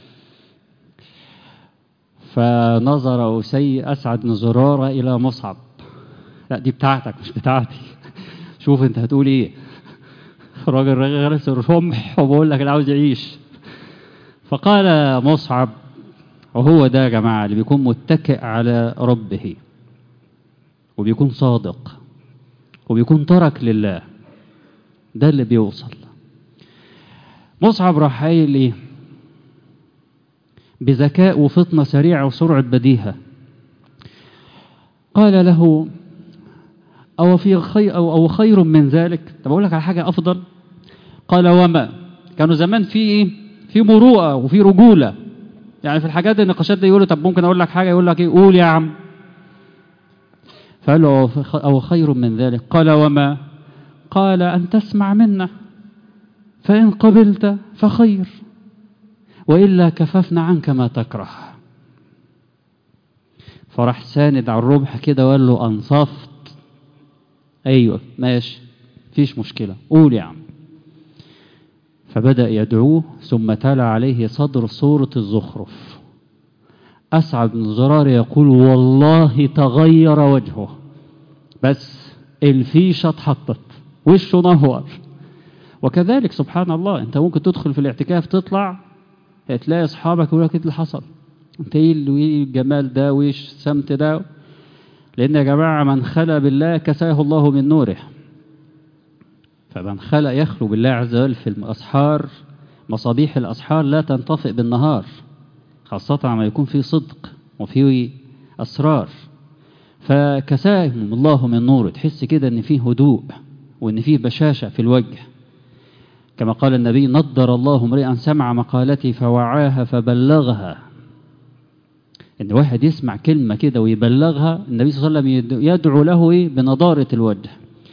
فنظر أسي أسعد بن زرارة إلى مصعب. لا دي بتاعتك مش بتاعتي، شوف انت هتقول ايه. راجل غرس الرمح وبقول لك اللي عاوز يعيش. فقال مصعب، وهو ده يا جماعة اللي بيكون متكئ على ربه وبيكون صادق وبيكون ترك لله، ده اللي بيوصل. مصعب راح قايل ايه بذكاء وفطنة سريعة وسرعة بديهة، قال له أو في خير أو, أو خير من ذلك. طب أقول لك على حاجة أفضل. قال وما؟ كانوا زمان في إيه؟ في مروءة وفي رجولة، يعني في الحاجات النقاشات دي يقولوا طب ممكن أقول لك حاجة، يقول لك إيه؟ قول يا عم. فقال له أو خير من ذلك. قال وما؟ قال أن تسمع منا فإن قبلت فخير وإلا كففنا عنك ما تكره. فراح ساند على الرمح كده وقال له أنصفت. أيوة ماشي فيش مشكلة قول يا عم. فبدأ يدعوه ثم تلا عليه صدر سورة الزخرف. أسعد بن زرار يقول والله تغير وجهه، بس الفيشة اتحطت وشه نهور. وكذلك سبحان الله انت ممكن تدخل في الاعتكاف تطلع تلاقي اصحابك يقول لك ايه اللي حصل، انت ايه الجمال ده وايش السمت ده. لان يا جماعه من خلى بالله كساه الله من نوره. فمن خلى يخلو بالله عز وجل في الاسحار، مصابيح الاسحار لا تنطفئ بالنهار، خاصه لما يكون في صدق وفي اسرار. فكساهم الله من نوره، تحس كده ان فيه هدوء وان فيه بشاشه في الوجه. كما قال النبي نضر الله امرئا سمع مقالتي فوعاها فبلغها. ان واحد يسمع كلمة كده ويبلغها، النبي صلى الله عليه وسلم يدعو له ايه بنضارة الوجه.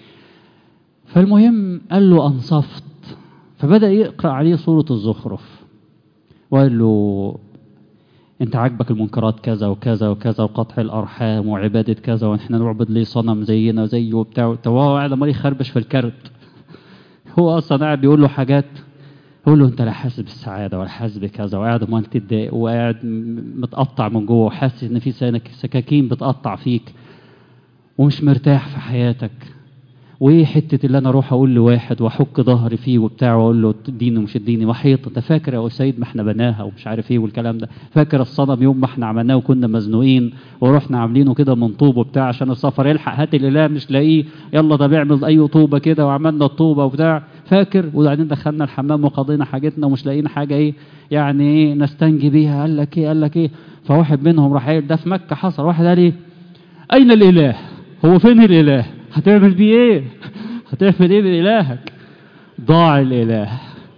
فالمهم قال له انصفت. فبدأ يقرأ عليه سورة الزخرف وقال له انت عاجبك المنكرات كذا وكذا وكذا وقطع الارحام وعبادة كذا ونحن نعبد ليه صنم زينا زيه وبتاع. وهو قاعد عمال يخربش في الكرت، هو اصلا قاعد بيقول له حاجات، يقول له انت لا حاسس بالسعاده ولا حاسس بكذا، وقاعد عمال تتضايق وقاعد متقطع من جوه وحاسس ان في سكاكين بتقطع فيك ومش مرتاح في حياتك. وايه حته اللي انا اروح اقول لواحد واحك ظهري فيه وبتاع واقول له اديني ومش اديني وحيط. انت فاكر يا سيد ما احنا بناها ومش عارف ايه والكلام ده؟ فاكر الصنم يوم ما احنا عملناه وكنا مزنوقين ورحنا عاملينه كده من طوب وبتاع عشان السفر يلحق هات الاله مش لاقيه، يلا ده بيعمل اي طوبه كده وعملنا الطوبه وبتاع فاكر؟ وبعدين دخلنا الحمام وقضينا حاجتنا ومش لاقيين حاجه ايه يعني ايه نستنجي بيها. قال لك ايه قال لك ايه فواحد منهم راح قايل ده في مكه حصل، واحد قال ايه اين الاله؟ هو فين الاله؟ هتعمل بيه ايه؟ هتعمل ايه بإلهك؟ ضاع الإله.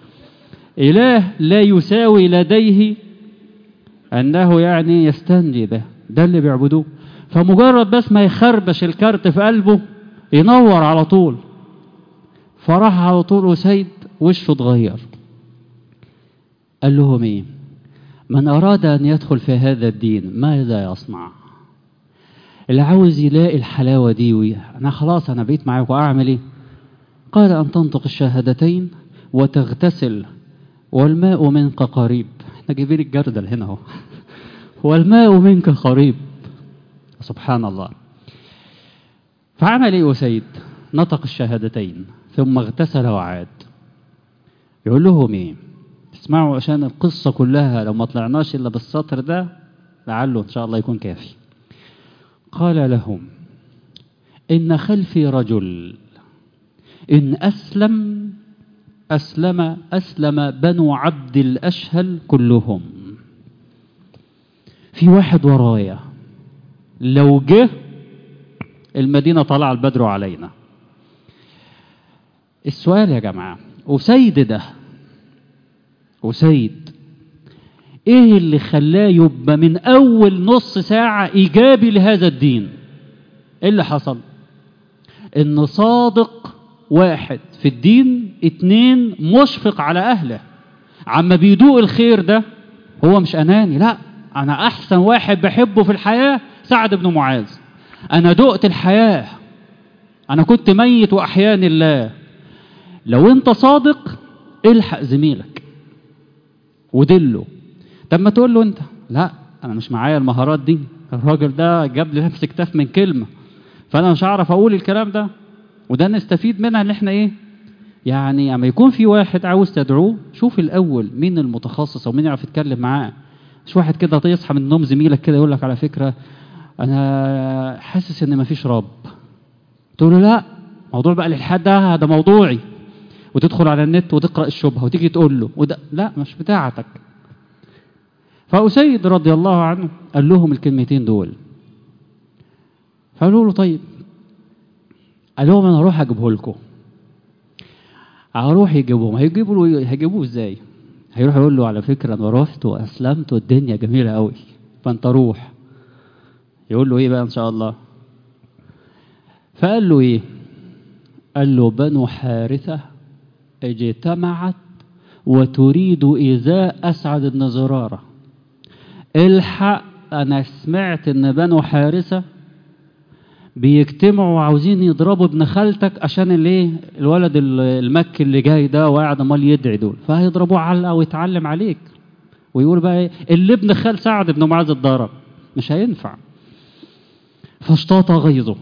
إله لا يساوي لديه أنه يعني يستنجي به، ده اللي بيعبدوه. فمجرد بس ما يخربش الكارت في قلبه ينور على طول. فراح على طول أسيد وشه اتغير. قال لهم ايه؟ من أراد أن يدخل في هذا الدين ماذا يصنع؟ اللي عاوز يلاقي الحلاوة دي ويا أنا خلاص أنا بقيت معاك وأعمل إيه؟ قال أن تنطق الشهادتين وتغتسل والماء منك قريب. احنا جايبين الجردل هنا اهو. والماء منك قريب. سبحان الله. فعمل ايه أسيد؟ نطق الشهادتين ثم اغتسل وعاد. يقول لهم ايه؟ اسمعوا عشان القصة كلها لو ما طلعناش إلا بالسطر ده لعله إن شاء الله يكون كافي. قال لهم إن خلفي رجل إن أسلم أسلم أسلم بنو عبد الأشهل كلهم. في واحد ورايا لو جه المدينة طلع البدر علينا. السؤال يا جماعة، أسيد ده أسيد ايه اللي خلاه يبقى من اول نص ساعة ايجابي لهذا الدين؟ ايه اللي حصل؟ ان صادق واحد في الدين، اتنين مشفق على اهله. عما بيدوق الخير ده هو مش اناني، لا، انا احسن واحد بحبه في الحياة سعد بن معاذ. انا دقت الحياة، انا كنت ميت واحياني الله. لو انت صادق الحق زميلك ودله. طب ما تقول له انت لا انا مش معايا المهارات دي، الراجل ده جاب لي لمس كتاف من كلمة فانا مش هعرف اقول الكلام ده. وده نستفيد منها ان احنا ايه يعني، اما يكون في واحد عاوز تدعوه شوف الاول مين المتخصص او مين يعرف يتكلم معاه. مش واحد كده تصحى من النوم زميلك كده يقول لك على فكرة انا حاسس ان مفيش رب، تقول له لا موضوع بقى الالحاد ده ده موضوعي، وتدخل على النت وتقرأ الشبهة وتيجي تقول له وده لا مش بتاعتك. فأسيد رضي الله عنه قال لهم الكلمتين دول، فقالوا له طيب، قال لهم انا هروح اجيبه لكم. هروح يجيبوهم، هيجيبوا له هيجيبوه ازاي؟ هيروح يقول له على فكرة انا رحت واسلمت والدنيا جميلة قوي فانت روح. يقول له ايه بقى ان شاء الله؟ فقال له ايه؟ قال له بنو حارثة اجتمعت وتريد إيذاء أسعد بن زرارة. الحق أنا سمعت إن بنو حارثة بيجتمعوا وعاوزين يضربوا ابن خالتك عشان الايه الولد المكي اللي جاي ده وقاعد امال يدعي دول، فهيضربوه علقة ويتعلم عليك ويقول بقى ايه اللي ابن خال سعد بن معاذ اتضرب، مش هينفع. فاشتاط غيظه،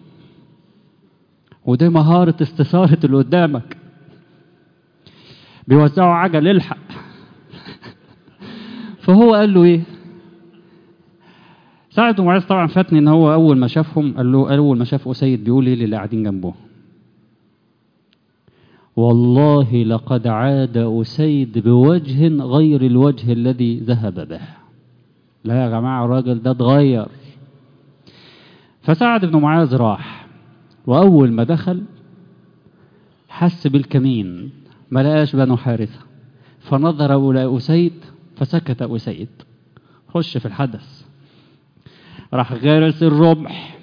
ودي مهارة استثارة اللي قدامك. بيوزعوا عجل الحق. فهو قال له ايه؟ سعد بن معاذ طبعا فاتني ان هو اول ما شافهم قال له، اول ما شاف اسيد بيقول ايه اللي قاعدين جنبه؟ والله لقد عاد اسيد بوجه غير الوجه الذي ذهب به. لا يا جماعه الراجل ده اتغير. فسعد بن معاذ راح، واول ما دخل حس بالكمين ما لقاش بنو حارثة، فنظر إلى أسيد فسكت أسيد. خش في الحدث، راح غارس الرمح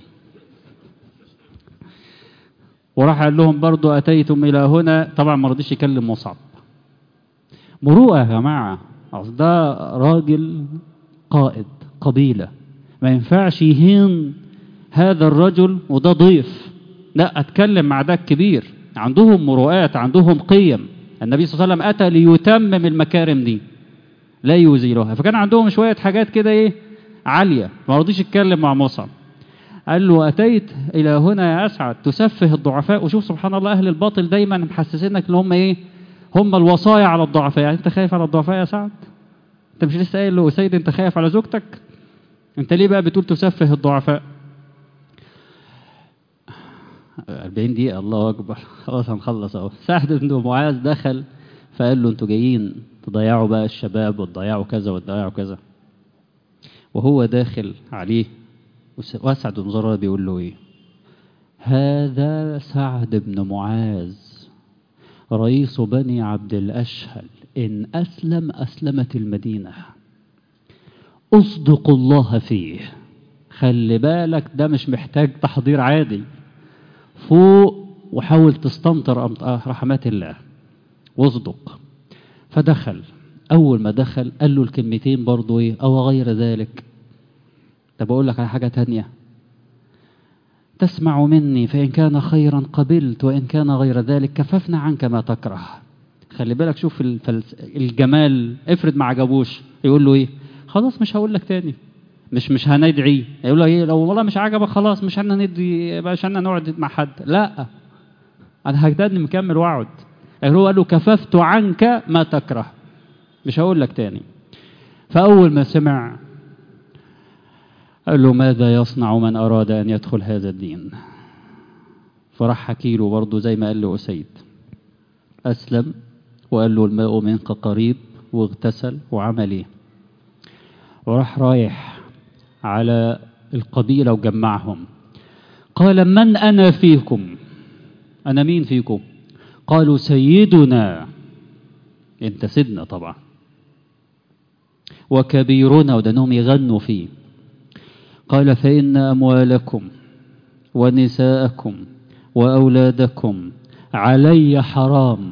وراح قال لهم برضو أتيتم إلى هنا. طبعا ما رضيش يكلم مصعب. مروءة يا جماعة، ده راجل قائد قبيلة ما ينفعش يهين هذا الرجل وده ضيف، لا أتكلم مع ده كبير. عندهم مروءات، عندهم قيم. النبي صلى الله عليه وسلم أتى ليتمم المكارم دي لا يزيلها، فكان عندهم شوية حاجات كده إيه عالية. ما رضيش يتكلم مع مصعب. قال له أتيت إلى هنا يا أسعد تسفه الضعفاء. وشوف سبحان الله أهل الباطل دايما محسسينك إن هم إيه، هم الوصايا على الضعفاء. يعني أنت خايف على الضعفاء يا سعد؟ أنت مش لسه قايل له سيد أنت خايف على زوجتك؟ أنت ليه بقى بتقول تسفه الضعفاء؟ أربعين دقيقة الله أكبر، خلاص هنخلص أهو. سعد بن معاذ دخل فقال له أنتوا جايين تضيعوا بقى الشباب وتضيعوا كذا وتضيعوا كذا. وهو داخل عليه وأسعد بن زرارة بيقول له إيه؟ هذا سعد بن معاذ رئيس بني عبد الأشهل، إن أسلم أسلمت المدينة، أصدق الله فيه. خلي بالك ده مش محتاج تحضير عادي، فوق وحاول تستمطر رحمات الله واصدق. فدخل، أول ما دخل قال له الكلمتين برضو إيه أو غير ذلك. طب أقول لك على حاجة تانية، تسمع مني فإن كان خيرا قبلت وإن كان غير ذلك كففنا عنك ما تكره. خلي بالك شوف الفلس... الجمال. افرض ما عجبوش يقول له إيه؟ خلاص مش هقول لك تاني، مش مش هندعي. يقول له ايه لو والله مش عجبك خلاص مش هندي مش هنقعد مع حد. لا انا هجدد مكمل واقعد. هو قال له كففت عنك ما تكره، مش هقول لك تاني. فاول ما سمع قال له ماذا يصنع من اراد ان يدخل هذا الدين؟ فراح حكي له برضه زي ما قال له أسيد. اسلم وقال له الماء منك قريب واغتسل وعمل ايه. وراح رايح على القبيلة وجمعهم. قال من أنا فيكم؟ أنا مين فيكم؟ قالوا سيدنا، أنت سيدنا طبعا، وكبيرنا، ودنهم يغنوا فيه. قال فإن أموالكم ونساءكم وأولادكم علي حرام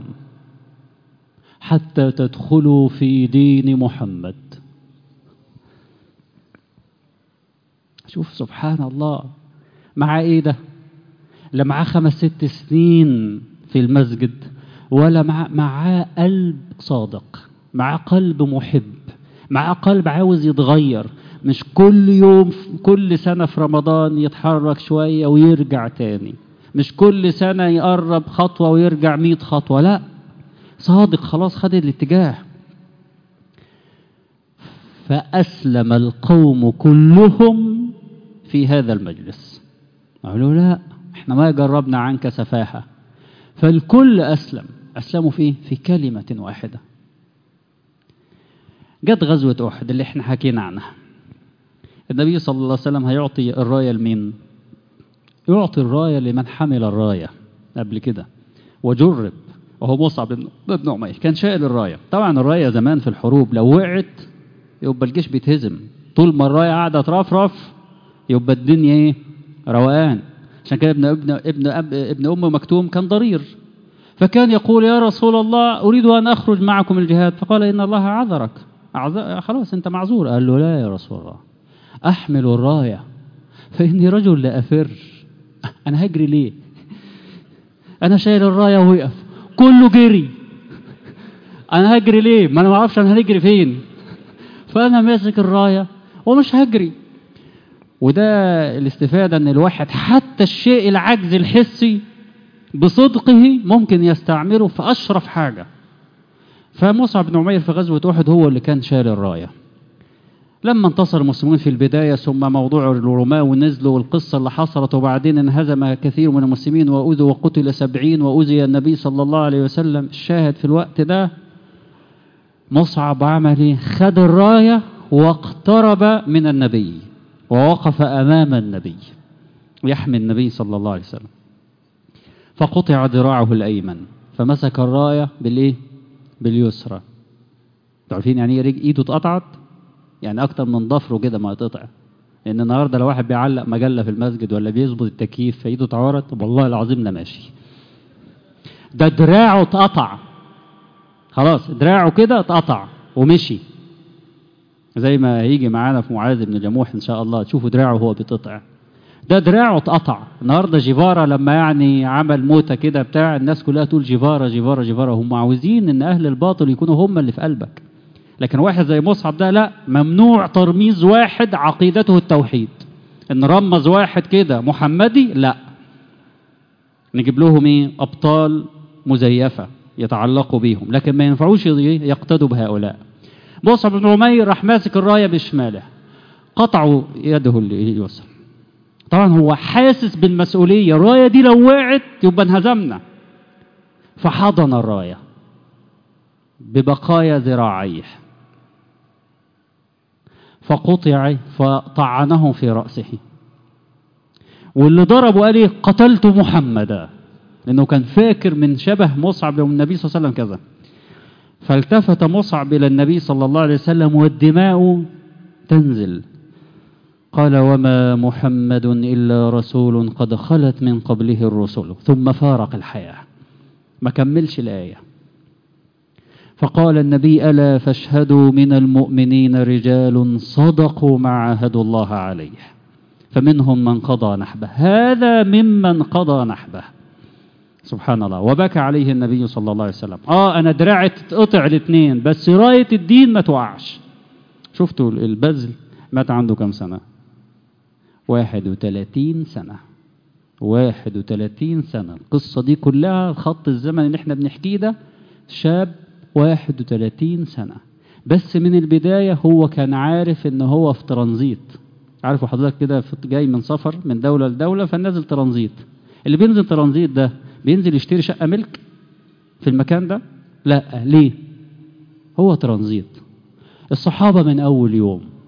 حتى تدخلوا في دين محمد. شوف سبحان الله، مع ايه ده؟ لا معاه خمس ست سنين في المسجد، ولا مع معاه قلب صادق، معاه قلب محب، معاه قلب عاوز يتغير، مش كل يوم كل سنة في رمضان يتحرك شوية ويرجع تاني، مش كل سنة يقرب خطوة ويرجع مئة خطوة، لا، صادق خلاص خد الاتجاه. فأسلم القوم كلهم في هذا المجلس. قالوا لا، احنا ما جربنا عنك سفاهة. فالكل أسلم. أسلموا فيه في كلمة واحدة. جت غزوة أحد اللي احنا حكينا عنها. النبي صلى الله عليه وسلم هيعطي الراية لمين؟ يعطي الراية لمن حمل الراية قبل كده وجرب، وهو مصعب بن عمير كان شائل الراية. طبعا الراية زمان في الحروب لو وقعت يبقى الجيش بيتهزم، طول ما الراية قاعدة ترفرف يبقى الدنيا ايه؟ روقان. عشان كده ابن ابن ابن اب ابن ام مكتوم كان ضرير، فكان يقول يا رسول الله اريد ان اخرج معكم الجهاد، فقال ان الله عذرك، خلاص انت معذور. قال له لا يا رسول الله، احمل الراية فاني رجل لا افر. انا هجري ليه؟ انا شايل الراية ووقف كله جري، انا هجري ليه؟ ما انا ما اعرفش انا هنجري فين، فانا ماسك الراية ومش هجري. وده الاستفادة ان الواحد حتى الشيء العجز الحسي بصدقه ممكن يستعمله في اشرف حاجة. فمصعب بن عمير في غزوة أحد هو اللي كان شال الراية. لما انتصر المسلمون في البداية ثم موضوع الرومان ونزلوا والقصة اللي حصلت، وبعدين انهزم كثير من المسلمين وأوذوا وقتل سبعين وأوذي النبي صلى الله عليه وسلم، الشاهد في الوقت ده مصعب عمل ايه؟ خد الراية واقترب من النبي ووقف أمام النبي يحمي النبي صلى الله عليه وسلم، فقطع ذراعه الأيمن فمسك الراية بالإيه؟ باليسرى. تعرفين يعني ايه ايده اتقطعت؟ يعني أكتر من ضفره كده ما اتقطع. لأن النهارده لو واحد بيعلق مجلة في المسجد ولا بيظبط التكييف فايده اتعورت، والله العظيم ده ماشي. ده دراعه اتقطع خلاص، دراعه كده اتقطع ومشي، زي ما هيجي معانا في معاذ بن جموح إن شاء الله تشوفوا دراعه وهو بيتقطع. ده دراعه اتقطع. النهارده جيفارا لما يعني عمل موتة كده بتاع، الناس كلها تقول جيفارا جيفارا جيفارا، هم عاوزين ان اهل الباطل يكونوا هم اللي في قلبك. لكن واحد زي مصعب ده لا، ممنوع ترميز واحد عقيدته التوحيد، ان رمز واحد كده محمدي لا، نجيب لهم ايه؟ ابطال مزيفة يتعلقوا بيهم، لكن ما ينفعوش يقتدوا بهؤلاء. مصعب بن عمير راح ماسك الراية بشماله، قطعوا يده اليسرى. طبعا هو حاسس بالمسؤولية، الراية دي لو وقعت يبقى انهزمنا، فحضن الراية ببقايا ذراعيه فقطع فطعنه في رأسه. واللي ضربه قال ايه؟ قتلت محمدا، لأنه كان فاكر من شبه مصعب والنبي صلى الله عليه وسلم كذا. فالتفت مصعب إلى النبي صلى الله عليه وسلم والدماء تنزل، قال وما محمد إلا رسول قد خلت من قبله الرسل، ثم فارق الحياة، ما كملش الآية. فقال النبي ألا فاشهدوا من المؤمنين رجال صدقوا ما عاهدوا الله عليه فمنهم من قضى نحبه، هذا ممن قضى نحبه. سبحان الله. وبكى عليه النبي صلى الله عليه وسلم. آه أنا دراعي تتقطع الاثنين بس راية الدين ما توقعش. شفتوا البذل مات عنده كم سنة؟ واحد وثلاثين سنة. واحد وثلاثين سنة. القصة دي كلها خط الزمن اللي احنا بنحكيه ده، شاب واحد وثلاثين سنة. بس من البداية هو كان عارف ان هو في ترانزيت. عارفوا حضرتك كده جاي من سفر من دولة لدولة فنزل ترانزيت. اللي بينزل ترانزيت ده بينزل يشتري شقة ملك في المكان ده؟ لا. ليه؟ هو ترانزيت. الصحابة من أول يوم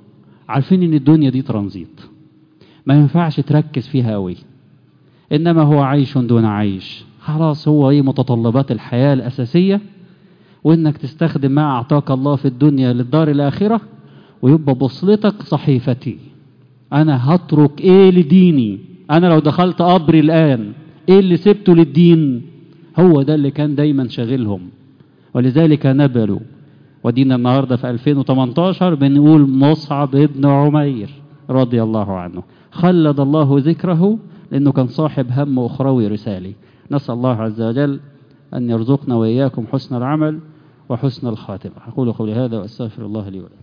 عارفين ان الدنيا دي ترانزيت، ما ينفعش تركز فيها قوي، انما هو عيش دون عيش. خلاص هو ايه متطلبات الحياة الاساسية، وانك تستخدم ما اعطاك الله في الدنيا للدار الاخرة، ويبقى بوصلتك صحيفتي. انا هترك ايه لديني؟ انا لو دخلت قبري الان ايه اللي سبته للدين؟ هو ده اللي كان دايما شاغلهم، ولذلك نبلوا. ودينا النهاردة في ألفين وثمانية عشر بنقول مصعب ابن عمير رضي الله عنه، خلد الله ذكره لأنه كان صاحب هم أخروي رسالي. نسأل الله عز وجل أن يرزقنا وإياكم حسن العمل وحسن الخاتمة. أقول قولي هذا وأستغفر الله لي ولكم.